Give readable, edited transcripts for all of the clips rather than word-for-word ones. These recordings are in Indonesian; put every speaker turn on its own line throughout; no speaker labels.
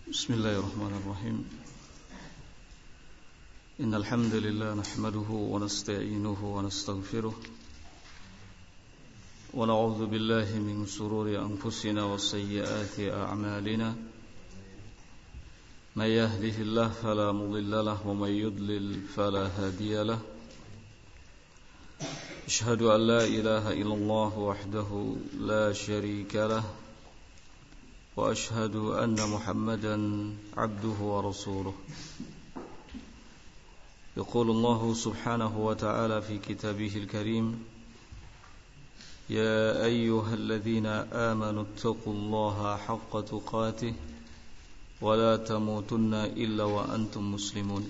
بسم الله الرحمن الرحيم إن الحمد لله نحمده ونستعينه ونستغفره ونعوذ بالله من شرور أنفسنا وسيئات أعمالنا من يهده الله فلا مضل له ومن يضلل فلا هادي له أشهد أن لا إله إلا الله وحده لا شريك له وأشهد أن محمدا عبده ورسوله يقول الله سبحانه وتعالى في كتابه الكريم يا أيها الذين آمنوا اتقوا الله حق تقاته ولا تموتن إلا وأنتم مسلمون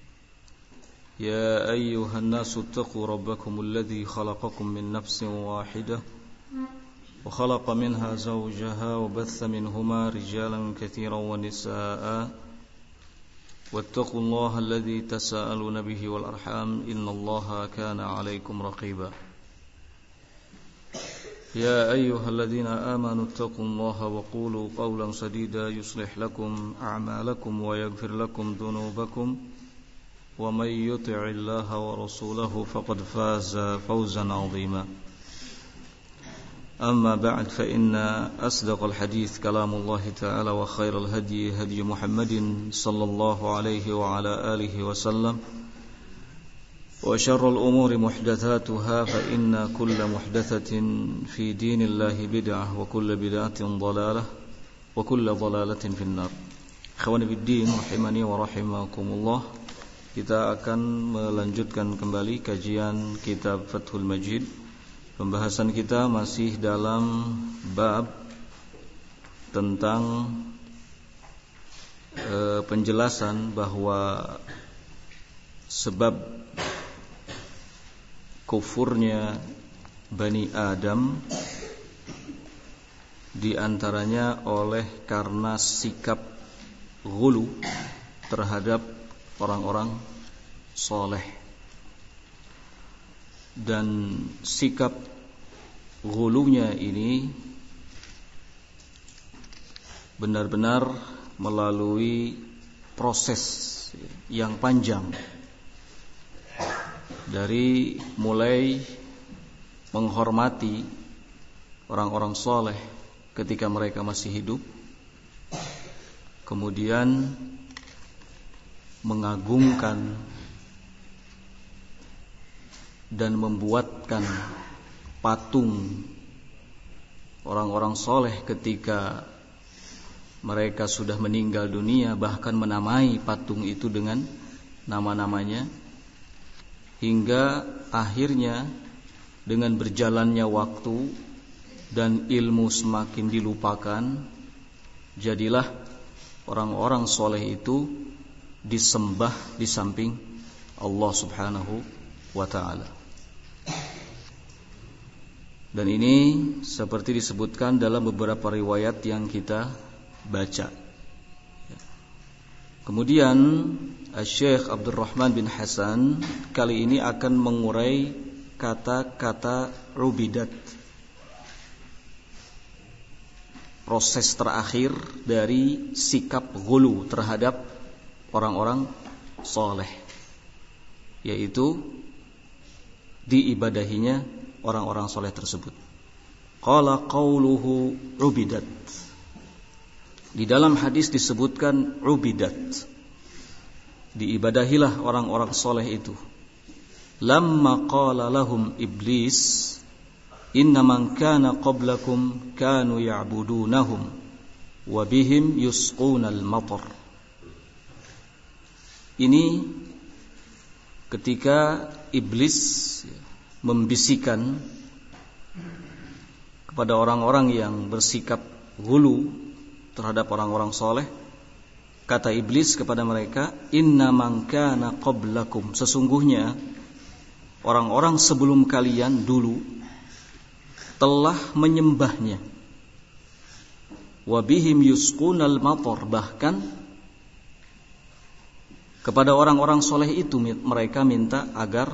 يا أيها الناس اتقوا ربكم الذي خلقكم من نفس واحدة وخلق منها زوجها وبث منهما رجالا كثيرا ونساء واتقوا الله الذي تساءلون به والأرحام إن الله كان عليكم رقيبا يا أيها الذين آمنوا اتقوا الله وقولوا قولا سديدا يصلح لكم أعمالكم ويغفر لكم ذنوبكم ومن يطع الله ورسوله فقد فاز فوزا عظيما أما بعد فإن أصدق الحديث كلام الله تعالى وخير الهدي هدي محمد صلى الله عليه وعلى آله وسلم وشر الأمور محدثاتها فإن كل محدثة في دين الله بدعة وكل بدعة ضلالة وكل ضلالة في النار. Ikhwani fiddin rahimani wa rahimakumullah. Kita akan melanjutkan kembali kajian kitab Fathul Majid. Pembahasan kita masih dalam bab tentang penjelasan bahwa sebab kufurnya Bani Adam diantaranya oleh karena sikap ghulu terhadap orang-orang soleh. Dan sikap ghulunya ini benar-benar melalui proses yang panjang, dari mulai menghormati orang-orang soleh ketika mereka masih hidup, kemudian mengagungkan dan membuatkan patung orang-orang soleh ketika mereka sudah meninggal dunia, bahkan menamai patung itu dengan nama-namanya, hingga akhirnya dengan berjalannya waktu dan ilmu semakin dilupakan, jadilah orang-orang soleh itu disembah di samping Allah Subhanahu wa ta'ala. Dan ini seperti disebutkan dalam beberapa riwayat yang kita baca. Kemudian Syekh Abdurrahman bin Hasan kali ini akan mengurai kata-kata ubidat, proses terakhir dari sikap ghulu terhadap orang-orang soleh, yaitu diibadahinya orang-orang soleh tersebut. Qala qauluhu ubidat. Di dalam hadis disebutkan ubidat, diibadahilah orang-orang soleh itu. Lamma qala lahum iblis inna man kana qablakum kanu ya'budunahum wa bihim yusqunal matar. Ini ketika iblis membisikkan kepada orang-orang yang bersikap ghulu terhadap orang-orang soleh, kata iblis kepada mereka, inna man kana qablakum, sesungguhnya orang-orang sebelum kalian dulu telah menyembahnya, wa bihim yusqunal matar, bahkan kepada orang-orang soleh itu mereka minta agar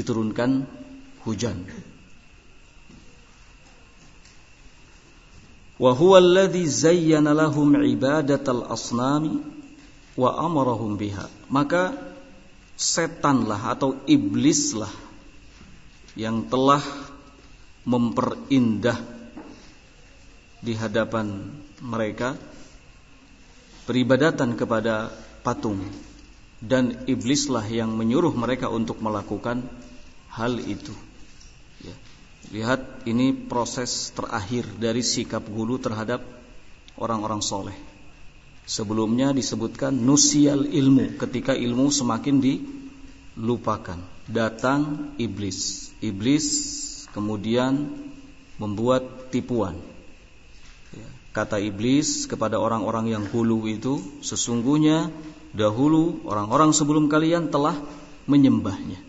diturunkan hujan. Wa huwa alladhi zayyana lahum ibadatal asnami wa amarahum biha. Maka setanlah atau iblislah yang telah memperindah di hadapan mereka peribadatan kepada patung, dan iblislah yang menyuruh mereka untuk melakukan hal itu. Ya. Lihat, ini proses terakhir dari sikap gulu terhadap orang-orang soleh. Sebelumnya disebutkan nusial ilmu, ketika ilmu semakin dilupakan. Datang iblis. Iblis kemudian membuat tipuan. Kata iblis kepada orang-orang yang gulu itu, sesungguhnya dahulu orang-orang sebelum kalian telah menyembahnya.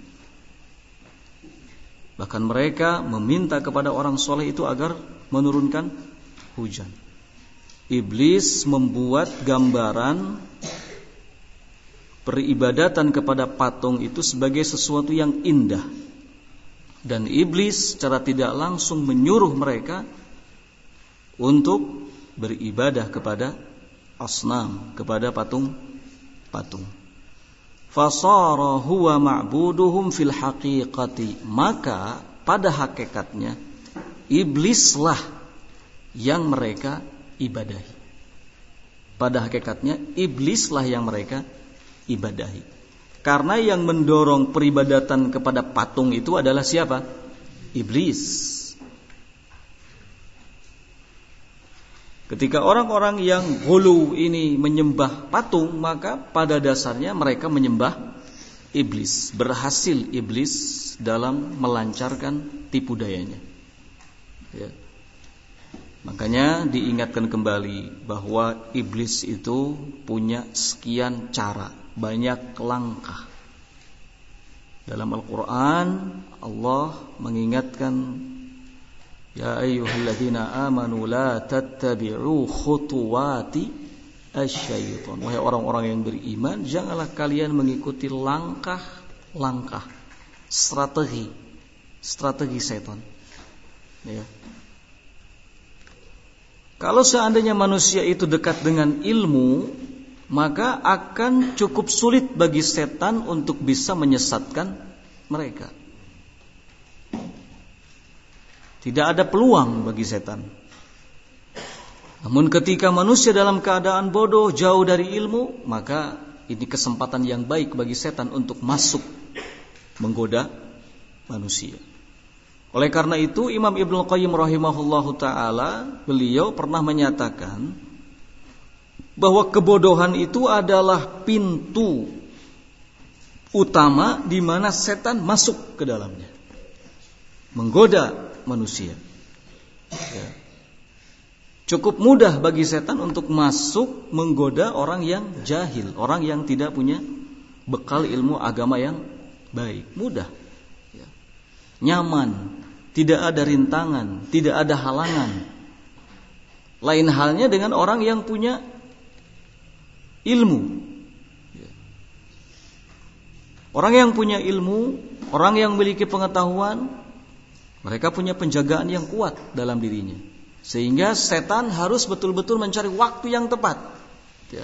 Bahkan mereka meminta kepada orang soleh itu agar menurunkan hujan. Iblis membuat gambaran peribadatan kepada patung itu sebagai sesuatu yang indah. Dan iblis secara tidak langsung menyuruh mereka untuk beribadah kepada asnam, kepada patung. Fasara huwa ma'buduhum fil haqiqati. Maka pada hakikatnya iblislah yang mereka ibadahi. Pada hakikatnya iblislah yang mereka ibadahi. Karena yang mendorong peribadatan kepada patung itu adalah siapa? Iblis. Ketika orang-orang yang ghulu ini menyembah patung, maka pada dasarnya mereka menyembah iblis. Berhasil iblis dalam melancarkan tipu dayanya. Ya. Makanya diingatkan kembali bahwa iblis itu punya sekian cara, banyak langkah. Dalam Al-Quran Allah mengingatkan, ya ayyuhalladzina amanu la tattabi'u khutuwati asyaiton. Wahai orang-orang yang beriman, janganlah kalian mengikuti langkah-langkah, strategi setan. Ya. Kalau seandainya manusia itu dekat dengan ilmu, maka akan cukup sulit bagi setan untuk bisa menyesatkan mereka. Tidak ada peluang bagi setan. Namun ketika manusia dalam keadaan bodoh, jauh dari ilmu, maka ini kesempatan yang baik bagi setan untuk masuk menggoda manusia. Oleh karena itu Imam Ibnu Qayyim rahimahullahu ta'ala, beliau pernah menyatakan bahwa kebodohan itu adalah pintu utama di mana setan masuk ke dalamnya, menggoda manusia. Ya. Cukup mudah bagi setan untuk masuk menggoda orang yang jahil, orang yang tidak punya bekal ilmu agama yang baik. Mudah, ya. Nyaman, tidak ada rintangan, tidak ada halangan. Lain halnya dengan orang yang punya ilmu. Ya. Orang yang punya ilmu, orang yang memiliki pengetahuan, mereka punya penjagaan yang kuat dalam dirinya. Sehingga setan harus betul-betul mencari waktu yang tepat. Ya.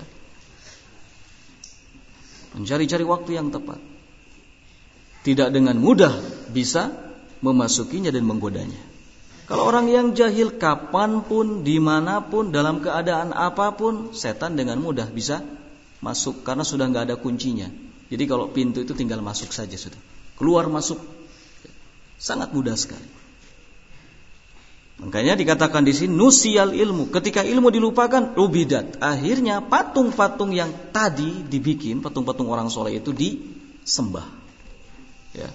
Mencari-cari waktu yang tepat. Tidak dengan mudah bisa memasukinya dan menggodanya. Kalau orang yang jahil, kapanpun, dimanapun, dalam keadaan apapun, setan dengan mudah bisa masuk. Karena sudah gak ada kuncinya. Jadi kalau pintu itu tinggal masuk saja sudah. Keluar masuk. Sangat mudah sekali. Makanya dikatakan di sini nusial ilmu. Ketika ilmu dilupakan, ubidat. Akhirnya patung-patung yang tadi dibikin, patung-patung orang soleh itu disembah. Ya.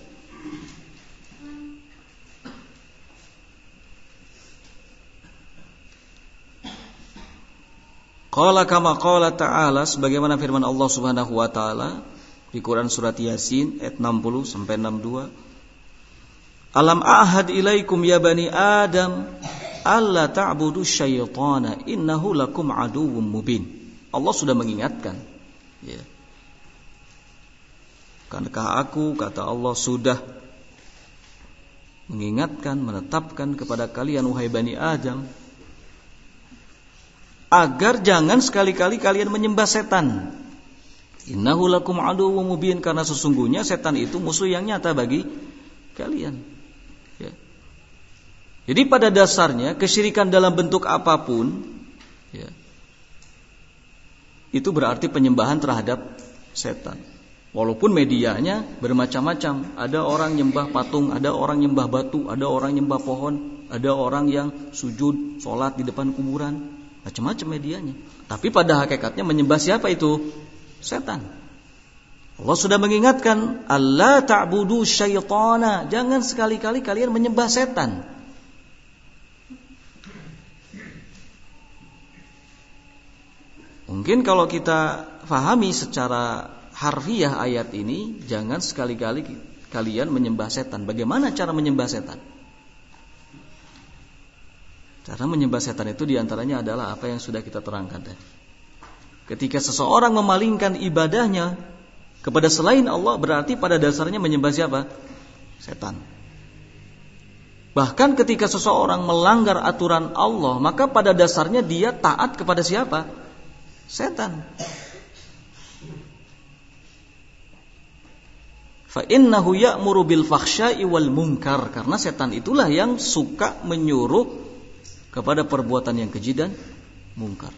Qala kama qala ta'ala, sebagaimana firman Allah Subhanahu wa taala di Quran surat Yasin ayat 60 sampai 62. Alam ahad ilaikum ya bani Adam alla ta'budu syaitana innahu lakum aduwwum mubin. Allah sudah mengingatkan, ya. Karenakah aku, kata Allah, sudah mengingatkan, menetapkan kepada kalian wahai bani Adam, agar jangan sekali-kali kalian menyembah setan. Innahu lakum aduwwum mubin, karena sesungguhnya setan itu musuh yang nyata bagi kalian. Ya. Jadi pada dasarnya kesyirikan dalam bentuk apapun, ya, itu berarti penyembahan terhadap setan. Walaupun medianya bermacam-macam. Ada orang nyembah patung, ada orang nyembah batu, ada orang nyembah pohon, ada orang yang sujud, sholat di depan kuburan. Macam-macam medianya. Tapi pada hakikatnya menyembah siapa itu? Setan. Allah sudah mengingatkan, Allah ta'budu syaitana. Jangan sekali-kali kalian menyembah setan. Mungkin kalau kita fahami secara harfiah ayat ini, jangan sekali-kali kalian menyembah setan. Bagaimana cara menyembah setan? Cara menyembah setan itu diantaranya adalah apa yang sudah kita terangkan tadi. Ketika seseorang memalingkan ibadahnya kepada selain Allah, berarti pada dasarnya menyembah siapa? Setan. Bahkan ketika seseorang melanggar aturan Allah, maka pada dasarnya dia taat kepada siapa? Setan. Fa innahu ya'muru bil fakhsya'i wal munkar, karena setan itulah yang suka menyuruh kepada perbuatan yang keji dan mungkar.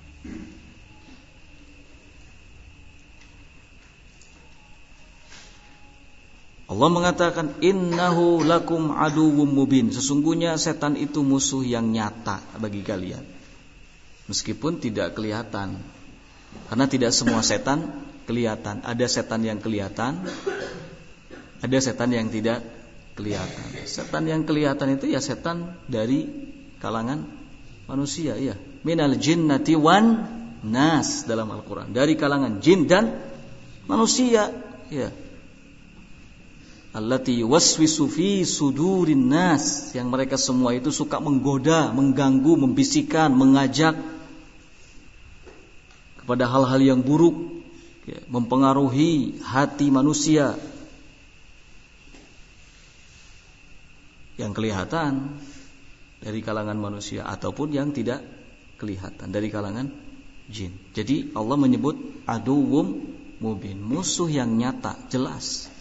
Allah mengatakan innahu lakum aduwwum mubin, sesungguhnya setan itu musuh yang nyata bagi kalian. Meskipun tidak kelihatan. Karena tidak semua setan kelihatan. Ada setan yang kelihatan, ada setan yang tidak kelihatan. Setan yang kelihatan itu ya setan dari kalangan manusia, ya. Minal jinnati wan nas dalam Al-Qur'an. Dari kalangan jin dan manusia, ya. Allati yuwaswisu fi sudurin nas, yang mereka semua itu suka menggoda, mengganggu, membisikkan, mengajak kepada hal-hal yang buruk, ya, mempengaruhi hati manusia. Yang kelihatan dari kalangan manusia ataupun yang tidak kelihatan dari kalangan jin. Jadi Allah menyebut aduwwum mubin, musuh yang nyata, jelas.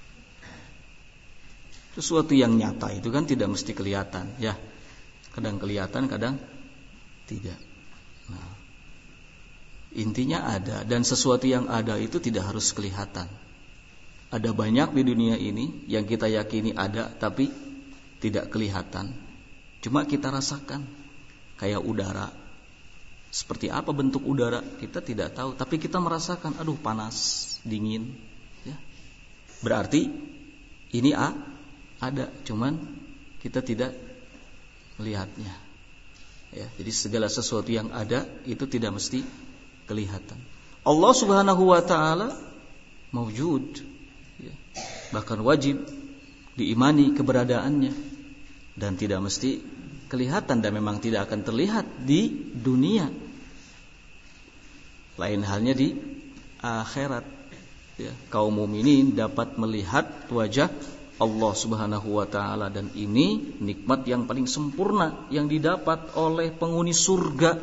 Sesuatu yang nyata itu kan tidak mesti kelihatan, ya. Kadang kelihatan, kadang tidak. Nah, intinya ada, dan sesuatu yang ada itu tidak harus kelihatan. Ada banyak di dunia ini yang kita yakini ada tapi tidak kelihatan. Cuma kita rasakan, kayak udara. Seperti apa bentuk udara kita tidak tahu, tapi kita merasakan, aduh panas, dingin, ya. Berarti ini ada, cuman kita tidak melihatnya, ya. Jadi segala sesuatu yang ada itu tidak mesti kelihatan. Allah Subhanahu wa taala maujud, ya. Bahkan wajib diimani keberadaannya, dan tidak mesti kelihatan, dan memang tidak akan terlihat di dunia. Lain halnya di akhirat, ya. Kaum mukminin dapat melihat wajah Allah Subhanahu wa taala, dan ini nikmat yang paling sempurna yang didapat oleh penghuni surga.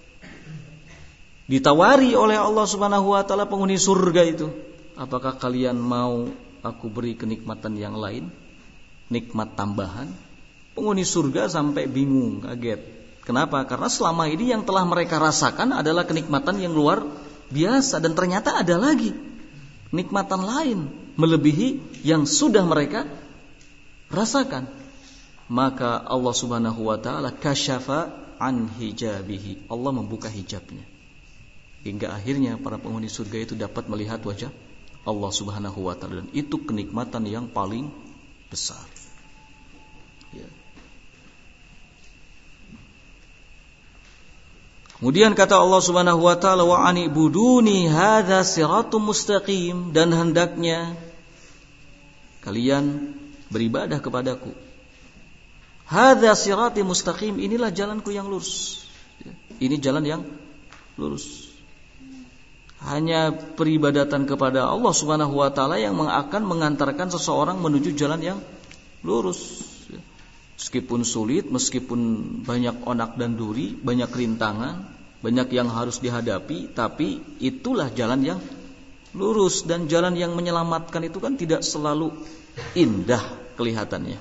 Ditawari oleh Allah Subhanahu wa taala penghuni surga itu, apakah kalian mau aku beri kenikmatan yang lain, nikmat tambahan? Penghuni surga sampai bingung, kaget. Kenapa? Karena selama ini yang telah mereka rasakan adalah kenikmatan yang luar biasa, dan ternyata ada lagi nikmatan lain melebihi yang sudah mereka rasakan. Maka Allah Subhanahu wa taala kasyafa an hijabihi, Allah membuka hijabnya, hingga akhirnya para penghuni surga itu dapat melihat wajah Allah Subhanahu wa taala, dan itu kenikmatan yang paling besar, ya. Kemudian kata Allah Subhanahu wa taala, wa anibuduni hadza siratum mustaqim, dan hendaknya kalian beribadah kepadaku. Hadza sirati mustaqim, inilah jalanku yang lurus. Ini jalan yang lurus. Hanya peribadatan kepada Allah Subhanahu wa taala yang akan mengantarkan seseorang menuju jalan yang lurus. Meskipun sulit, meskipun banyak onak dan duri, banyak rintangan, banyak yang harus dihadapi, tapi itulah jalan yang lurus. Dan jalan yang menyelamatkan itu kan tidak selalu indah kelihatannya.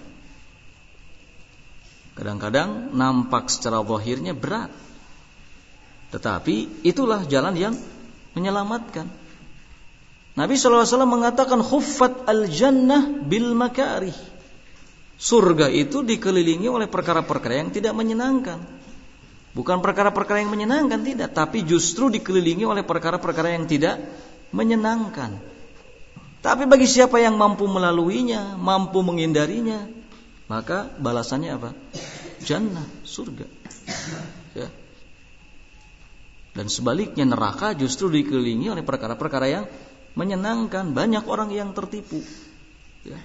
Kadang-kadang nampak secara zahirnya berat, tetapi itulah jalan yang menyelamatkan. Nabi SAW mengatakan khuffat al-jannah bil makarih. Surga itu dikelilingi oleh perkara-perkara yang tidak menyenangkan. Bukan perkara-perkara yang menyenangkan, tidak, tapi justru dikelilingi oleh perkara-perkara yang tidak menyenangkan. Tapi bagi siapa yang mampu melaluinya, mampu menghindarinya, maka balasannya apa? Jannah, surga. Ya. Dan sebaliknya neraka justru dikelilingi oleh perkara-perkara yang menyenangkan. Banyak orang yang tertipu. Ya.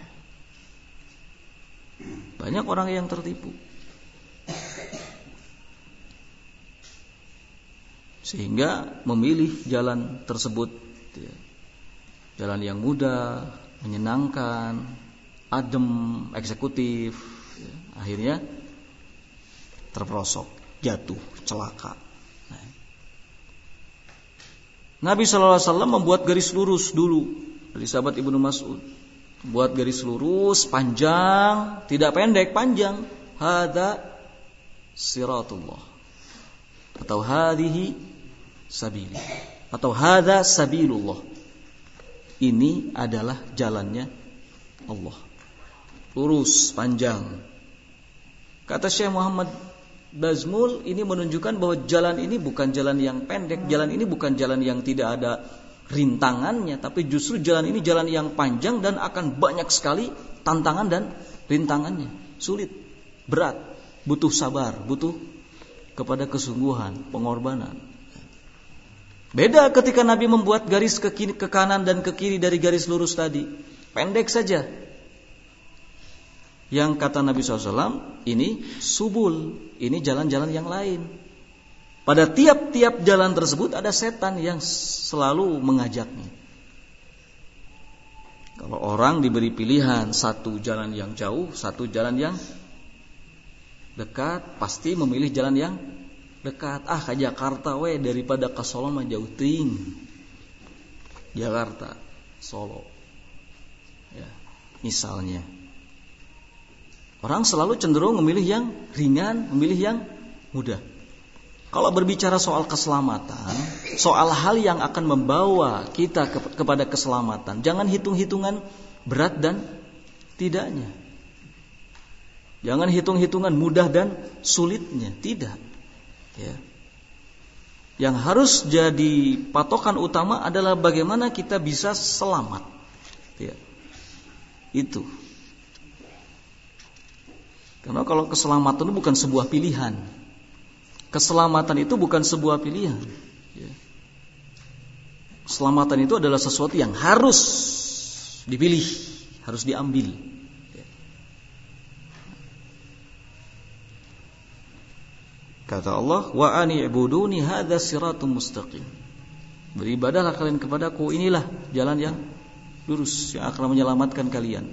Banyak orang yang tertipu. Sehingga memilih jalan tersebut, ya. Jalan yang mudah, menyenangkan, adem, eksekutif, ya. Akhirnya terperosok, jatuh, celaka. Nabi SAW membuat garis lurus dulu dari sahabat Ibnu Mas'ud. Buat garis lurus panjang, tidak pendek, panjang. Hadza siratullah, atau hadhihi sabili, atau hadza sabilullah. Ini adalah jalannya Allah. Lurus, panjang. Kata Syekh Muhammad Bazmul, ini menunjukkan bahwa jalan ini bukan jalan yang pendek, jalan ini bukan jalan yang tidak ada rintangannya, tapi justru jalan ini jalan yang panjang dan akan banyak sekali tantangan dan rintangannya. Sulit, berat, butuh sabar, butuh kepada kesungguhan, pengorbanan. Beda ketika Nabi membuat garis ke kanan dan ke kiri dari garis lurus tadi, pendek saja. Yang kata Nabi SAW, ini subul, ini jalan-jalan yang lain. Pada tiap-tiap jalan tersebut ada setan yang selalu mengajaknya. Kalau orang diberi pilihan satu jalan yang jauh, satu jalan yang dekat, pasti memilih jalan yang dekat. Ke Jakarta daripada ke Solo mah jauh ting. Jakarta, Solo. Ya, misalnya. Orang selalu cenderung memilih yang ringan, memilih yang mudah. Kalau berbicara soal keselamatan, soal hal yang akan membawa kita kepada keselamatan, jangan hitung-hitungan berat dan tidaknya. Jangan hitung-hitungan mudah dan sulitnya, tidak. Ya. Yang harus jadi patokan utama adalah bagaimana kita bisa selamat. Ya. Itu. Karena kalau keselamatan itu bukan sebuah pilihan. Keselamatan itu bukan sebuah pilihan. Keselamatan itu adalah sesuatu yang harus dipilih, harus diambil. Kata Allah, wa ani'buduni hadza siratun mustaqim. Beribadahlah kalian kepadaku, inilah jalan yang lurus yang akan menyelamatkan kalian.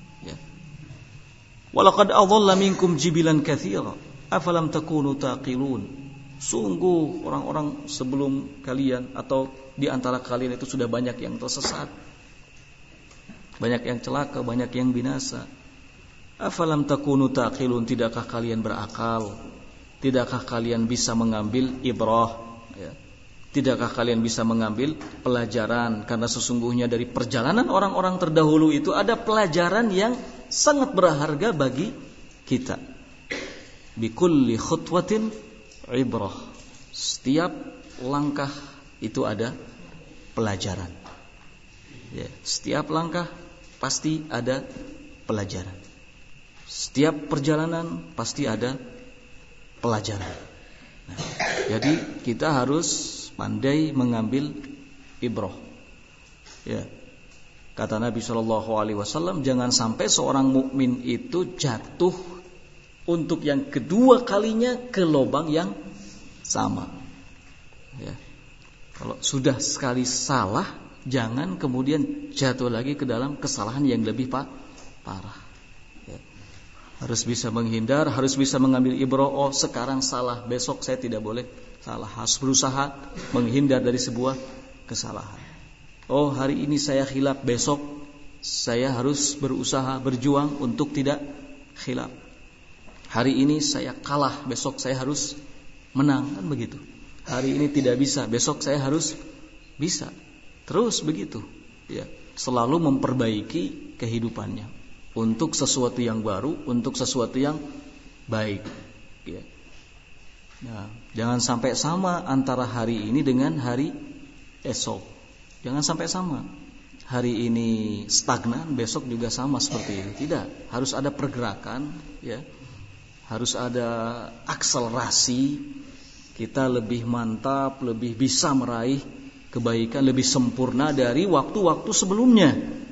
Walaqad adalla minkum jibilan katsira afalam takunu taqilun. Sungguh orang-orang sebelum kalian atau di antara kalian itu sudah banyak yang tersesat, banyak yang celaka, banyak yang binasa. Afalam takunu taqilun, tidakkah kalian berakal? Tidakkah kalian bisa mengambil ibrah? Ya. Tidakkah kalian bisa mengambil pelajaran? Karena sesungguhnya dari perjalanan orang-orang terdahulu itu ada pelajaran yang sangat berharga bagi kita. Bikulli khutwatin ibrah. Setiap langkah itu ada pelajaran. Ya, setiap langkah pasti ada pelajaran. Setiap perjalanan pasti ada pelajaran. Nah, jadi kita harus pandai mengambil ibrah. Ya. Kata Nabi SAW, jangan sampai seorang mukmin itu jatuh untuk yang kedua kalinya ke lubang yang sama. Ya. Kalau sudah sekali salah, jangan kemudian jatuh lagi ke dalam kesalahan yang lebih parah. Ya. Harus bisa menghindar, harus bisa mengambil ibrah. Oh, sekarang salah, besok saya tidak boleh salah. Harus berusaha menghindar dari sebuah kesalahan. Oh, hari ini saya khilaf, besok saya harus berusaha berjuang untuk tidak khilaf. Hari ini saya kalah, besok saya harus menang, kan begitu. Hari ini tidak bisa, besok saya harus bisa. Terus begitu, ya. Selalu memperbaiki kehidupannya untuk sesuatu yang baru, untuk sesuatu yang baik, ya. Nah, jangan sampai sama antara hari ini dengan hari esok. Jangan sampai sama. Hari ini stagnan, besok juga sama seperti ini. Tidak, harus ada pergerakan, ya. Harus ada akselerasi. Kita lebih mantap, lebih bisa meraih kebaikan, lebih sempurna dari waktu-waktu sebelumnya.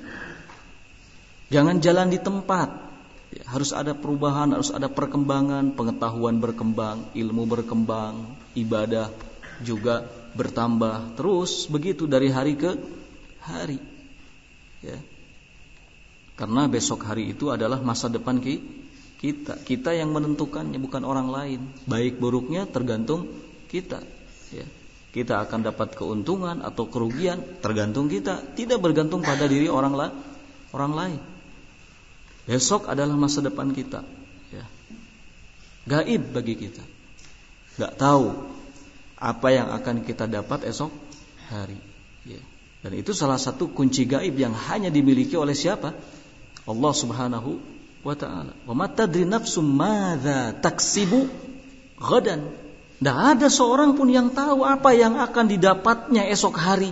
Jangan jalan di tempat. Harus ada perubahan, harus ada perkembangan, pengetahuan berkembang, ilmu berkembang, ibadah juga bertambah. Terus begitu dari hari ke hari. Ya. Karena besok hari itu adalah masa depan kita. Kita yang menentukannya, bukan orang lain. Baik buruknya tergantung kita. Ya. Kita akan dapat keuntungan atau kerugian tergantung kita, tidak bergantung pada diri orang lain. Besok adalah masa depan kita, ya. Gaib bagi kita. Gak tahu apa yang akan kita dapat esok hari, ya. Dan itu salah satu kunci gaib yang hanya dimiliki oleh siapa? Allah Subhanahu wa ta'ala. Wa ma tadri nafsum madza taksibu ghadan. Tidak ada seorang pun yang tahu apa yang akan didapatnya esok hari.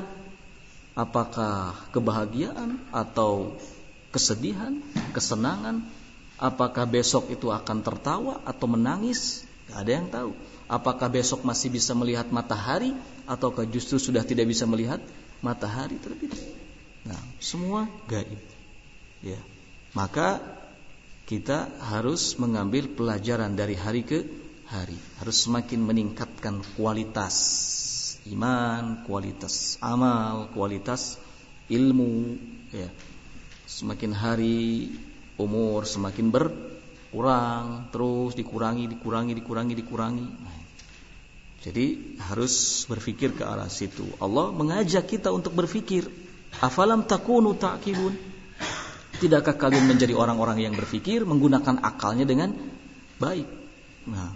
Apakah kebahagiaan atau kesedihan, kesenangan? Apakah besok itu akan tertawa atau menangis? Tidak ada yang tahu. Apakah besok masih bisa melihat matahari ataukah justru sudah tidak bisa melihat matahari terbit? Nah, semua gaib. Ya. Maka kita harus mengambil pelajaran dari hari ke hari. Harus semakin meningkatkan kualitas iman, kualitas amal, kualitas ilmu, ya. Semakin hari umur semakin berkurang, terus dikurangi. Nah, jadi harus berpikir ke arah situ. Allah mengajak kita untuk berpikir. Afalam takunu ta'qilun? Tidakkah kalian menjadi orang-orang yang berpikir, menggunakan akalnya dengan baik? Nah,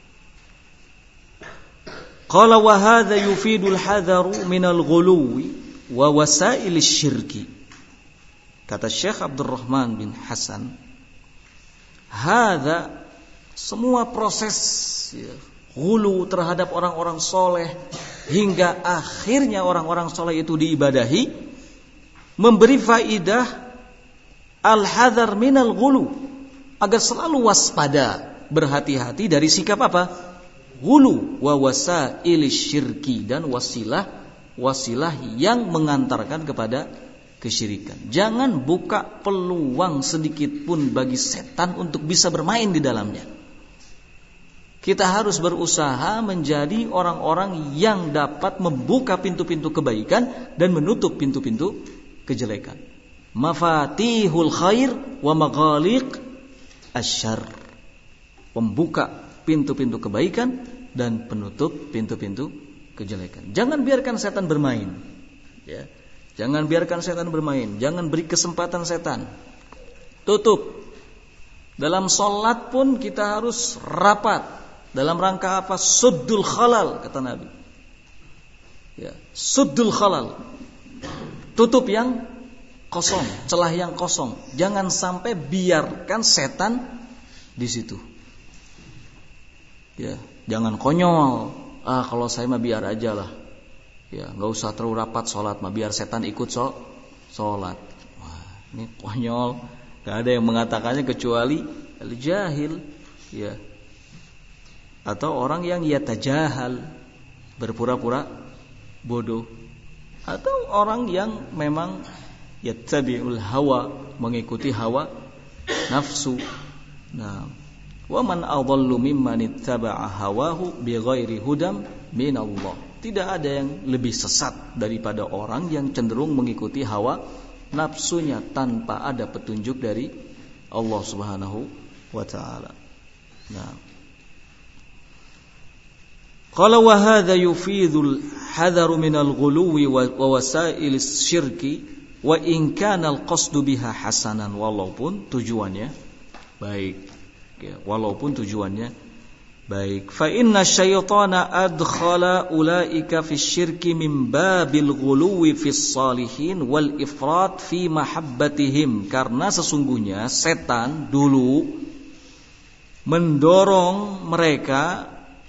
qala wa hadza yufidul hadaru minal ghuluwi wa wasailis syirki. Kata Syekh Abdurrahman bin Hasan, hadza, semua proses, ya, ghulu terhadap orang-orang soleh hingga akhirnya orang-orang soleh itu diibadahi, memberi faidah al-hadar minal ghulu, agar selalu waspada, berhati-hati dari sikap apa? Ghulu wa wasail syirki, dan wasilah yang mengantarkan kepada kesyirikan. Jangan buka peluang sedikit pun bagi setan untuk bisa bermain di dalamnya. Kita harus berusaha menjadi orang-orang yang dapat membuka pintu-pintu kebaikan dan menutup pintu-pintu kejelekan. Mafatihul khair wa maghaliq asyarr. Pembuka pintu-pintu kebaikan dan penutup pintu-pintu kejelekan. Jangan biarkan setan bermain, ya. Jangan biarkan setan bermain. Jangan beri kesempatan setan. Tutup. Dalam sholat pun kita harus rapat. Dalam rangka apa? Suddul khalal, kata Nabi. Ya, suddul khalal. Tutup yang kosong, celah yang kosong. Jangan sampai biarkan setan di situ. Ya, jangan konyol. Kalau saya mah biar aja lah. Ya, nggak usah terlalu rapat sholat, mah biar setan ikut sholat. Wah, ini konyol. Gak ada yang mengatakannya kecuali al-jahil, ya. Atau orang yang yatajahal, berpura-pura bodoh. Atau orang yang memang yattabi'ul hawa, mengikuti hawa nafsu. Nah, wa man adallu mimman ittaba'a hawahu bighairi hudam minallah. Tidak ada yang lebih sesat daripada orang yang cenderung mengikuti hawa nafsunya tanpa ada petunjuk dari Allah Subhanahu wa ta'ala. Nah, Qala wa hadza yufidul hadaru minal ghuluwi wa wasailis syirki wa in kana al-qasdu biha hasanan, walaupun tujuannya baik, ya, walaupun tujuannya baik. Fa inna syaitana adkhala ulaika fi syirki min babil ghuluwi fis salihin wal ifrat fi mahabbatihim, karena sesungguhnya setan dulu mendorong mereka,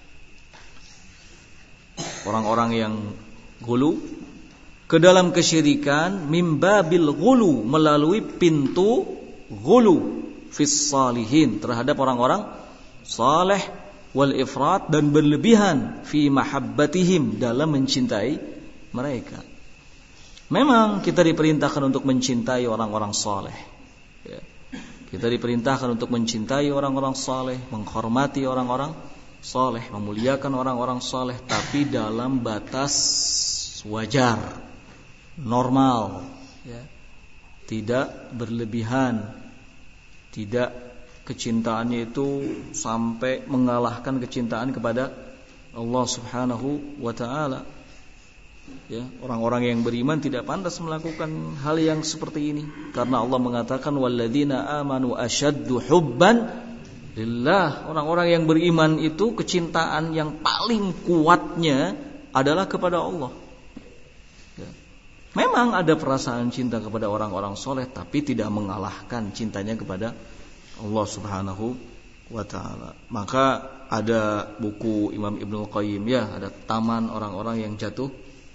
orang-orang yang ghulu, ke dalam kesyirikan, mimbabil ghulu, melalui pintu ghulu fis salihin, terhadap orang-orang saleh, wal ifrat, dan berlebihan fi mahabbatihim, dalam mencintai mereka. Memang kita diperintahkan untuk mencintai orang-orang saleh, ya. Kita diperintahkan untuk mencintai orang-orang saleh, menghormati orang-orang saleh, memuliakan orang-orang saleh, tapi dalam batas wajar, normal, ya. Tidak berlebihan, tidak kecintaannya itu sampai mengalahkan kecintaan kepada Allah Subhanahu wa ta'ala. Ya, orang-orang yang beriman tidak pantas melakukan hal yang seperti ini, karena Allah mengatakan walladzina amanu asyaddu hubban lillah. Orang-orang yang beriman itu kecintaan yang paling kuatnya adalah kepada Allah. Ya. Memang ada perasaan cinta kepada orang-orang soleh, tapi tidak mengalahkan cintanya kepada Allah Subhanahu wa ta'ala. Maka ada buku Imam Ibnul Qayyim, ya, ada taman orang-orang yang jatuh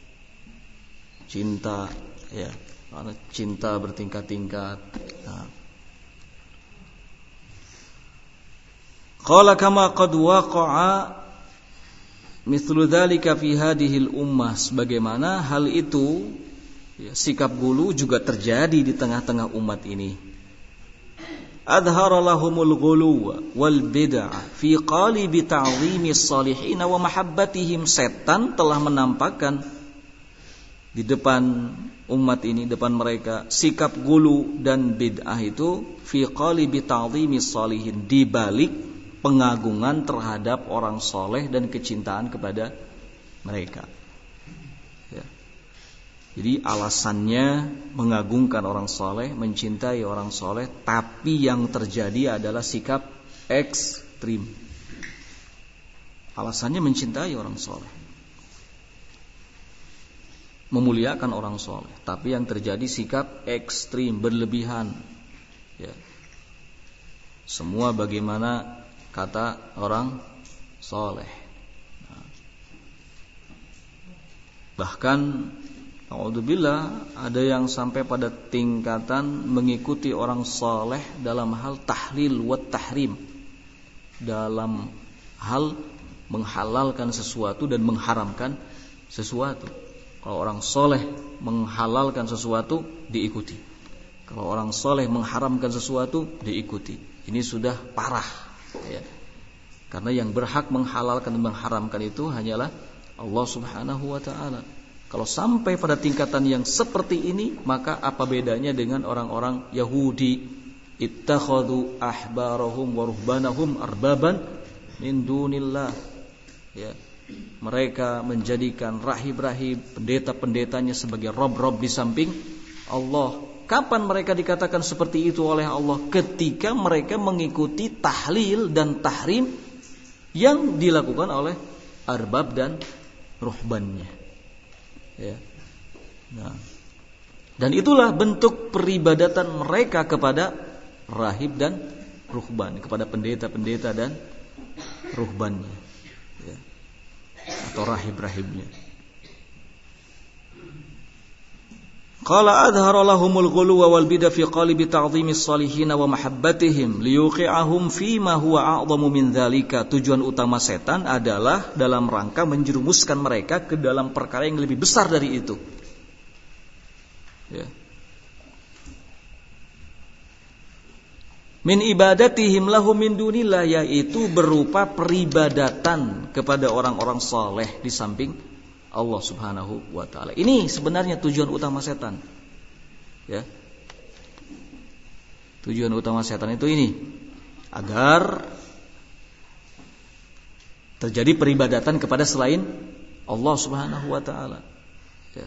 cinta, ya, karena cinta bertingkat-tingkat. Nah. Qala kama qad waqa'a mithlu dzalika fi hadhil ummah, sebagaimana hal itu, ya, sikap ghulu juga terjadi di tengah-tengah umat ini. Adhara lahumul ghuluwa wal bid'ah fi qalibi ta'zimi salihin wa mahabbatihim. Setan telah menampakkan di depan umat ini, depan mereka, sikap ghulu dan bid'ah itu fi qalibi ta'zimi salihin, di balik pengagungan terhadap orang soleh dan kecintaan kepada mereka. Ya. Jadi alasannya mengagungkan orang soleh, mencintai orang soleh, tapi yang terjadi adalah sikap ekstrim. Alasannya mencintai orang soleh, memuliakan orang soleh, tapi yang terjadi sikap ekstrim, berlebihan. Ya. Semua bagaimana kata orang soleh. Nah. Bahkan a'udzubillah, ada yang sampai pada tingkatan mengikuti orang soleh dalam hal tahlil wa tahrim, dalam hal menghalalkan sesuatu dan mengharamkan sesuatu. Kalau orang soleh menghalalkan sesuatu, diikuti. Kalau orang soleh mengharamkan sesuatu, diikuti. Ini sudah parah, ya. Karena yang berhak menghalalkan dan mengharamkan itu hanyalah Allah Subhanahu wa ta'ala. Kalau sampai pada tingkatan yang seperti ini, maka apa bedanya dengan orang-orang Yahudi? Ittakhadhu ahbarahum wa ruhbanahum arbaban min dunillah. Ya. Mereka menjadikan rahib-rahib, pendeta-pendetanya sebagai rob-rob di samping Allah. Kapan mereka dikatakan seperti itu oleh Allah? Ketika mereka mengikuti tahlil dan tahrim yang dilakukan oleh arbab dan ruhbannya. Ya. Nah. Dan itulah bentuk peribadatan mereka kepada rahib dan ruhban, kepada pendeta-pendeta dan ruhbannya, ya. Atau rahib-rahibnya. Qala adhara lahumul ghuluwa wal bid'ah fi qalibi ta'dhimis salihin wa mahabbatihim liyuqi'ahum fi ma huwa a'dhamu min dzalika. Tujuan utama setan adalah dalam rangka menjerumuskan mereka ke dalam perkara yang lebih besar dari itu. Ya. Min ibadatihim lahum min dunillah, yaitu berupa peribadatan kepada orang-orang saleh di samping Allah Subhanahu wa ta'ala. Ini sebenarnya tujuan utama setan. Ya. Tujuan utama setan itu ini, agar terjadi peribadatan kepada selain Allah Subhanahu wa taala. Ya.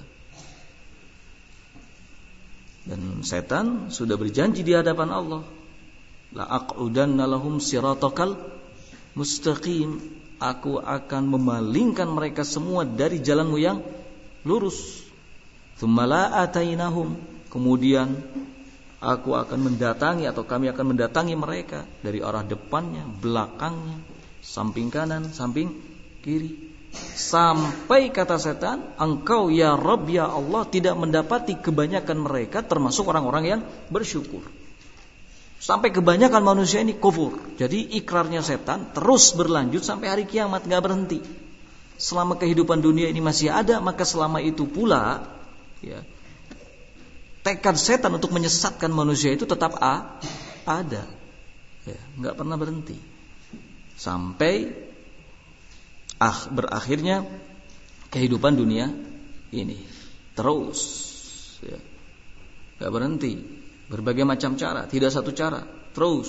Dan setan sudah berjanji di hadapan Allah, la aqudanna lahum siratakal mustaqim, aku akan memalingkan mereka semua dari jalanmu yang lurus. Tsumma la atainahum, kemudian aku akan mendatangi atau kami akan mendatangi mereka dari arah depannya, belakangnya, samping kanan, samping kiri. Sampai kata setan, engkau ya Rabb ya Allah tidak mendapati kebanyakan mereka termasuk orang-orang yang bersyukur. Sampai kebanyakan manusia ini kufur. Jadi ikrarnya setan terus berlanjut sampai hari kiamat, gak berhenti. Selama kehidupan dunia ini masih ada, maka selama itu pula ya, tekad setan untuk menyesatkan manusia itu tetap ada. Ya, gak pernah berhenti. Sampai berakhirnya kehidupan dunia ini terus ya, gak berhenti, berbagai macam cara, tidak satu cara, terus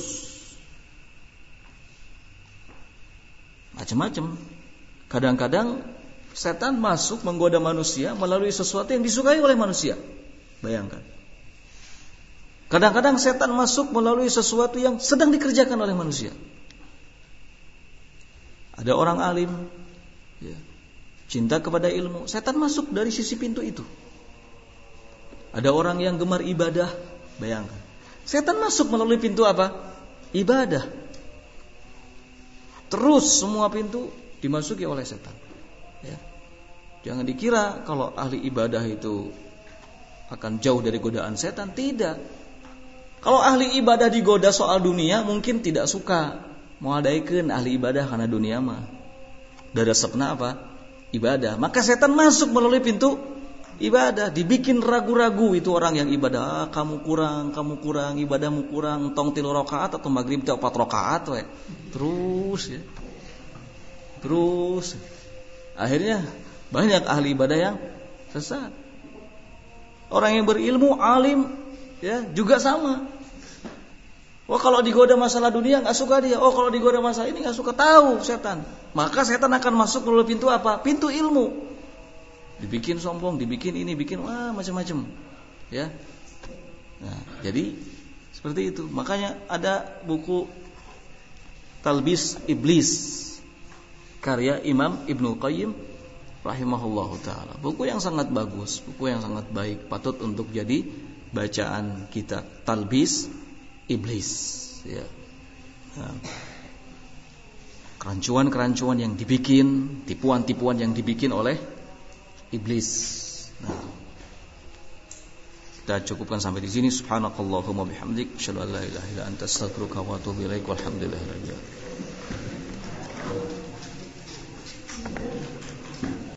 macam-macam. Kadang-kadang setan masuk menggoda manusia melalui sesuatu yang disukai oleh manusia. Bayangkan, kadang-kadang setan masuk melalui sesuatu yang sedang dikerjakan oleh manusia. Ada orang alim ya, cinta kepada ilmu, setan masuk dari sisi pintu itu. Ada orang yang gemar ibadah, bayangkan, setan masuk melalui pintu apa? Ibadah. Terus semua pintu dimasuki oleh setan ya. Jangan dikira kalau ahli ibadah itu akan jauh dari godaan setan. Tidak. Kalau ahli ibadah digoda soal dunia, mungkin tidak suka mau adaikeun ahli ibadah karena dunia mah daresepna apa? Ibadah. Maka setan masuk melalui pintu ibadah, dibikin ragu-ragu itu orang yang ibadah. Kamu kurang, ibadahmu kurang, tong 3 rakaat atau maghrib 4 rakaat we. Terus ya. Terus akhirnya banyak ahli ibadah yang sesat. Orang yang berilmu, alim ya, juga sama. Oh kalau digoda masalah dunia nggak suka dia. Oh kalau digoda masalah ini nggak suka, tahu setan. Maka setan akan masuk melalui pintu apa? Pintu ilmu. Dibikin sombong, dibikin ini, bikin macam-macam. Ya. Nah, jadi seperti itu. Makanya ada buku Talbis Iblis karya Imam Ibnu Qayyim rahimahullahu taala. Buku yang sangat bagus, buku yang sangat baik, patut untuk jadi bacaan kita. Talbis Iblis ya. Nah, kerancuan-kerancuan yang dibikin, tipuan-tipuan yang dibikin oleh iblis. Nah, kita cukupkan sampai di sini. Subhanakallahumma bihamdik, asyhadu an la ilaha illa anta, astaghfiruka wa atubu ilaik. Walhamdulillahirabbil alamin.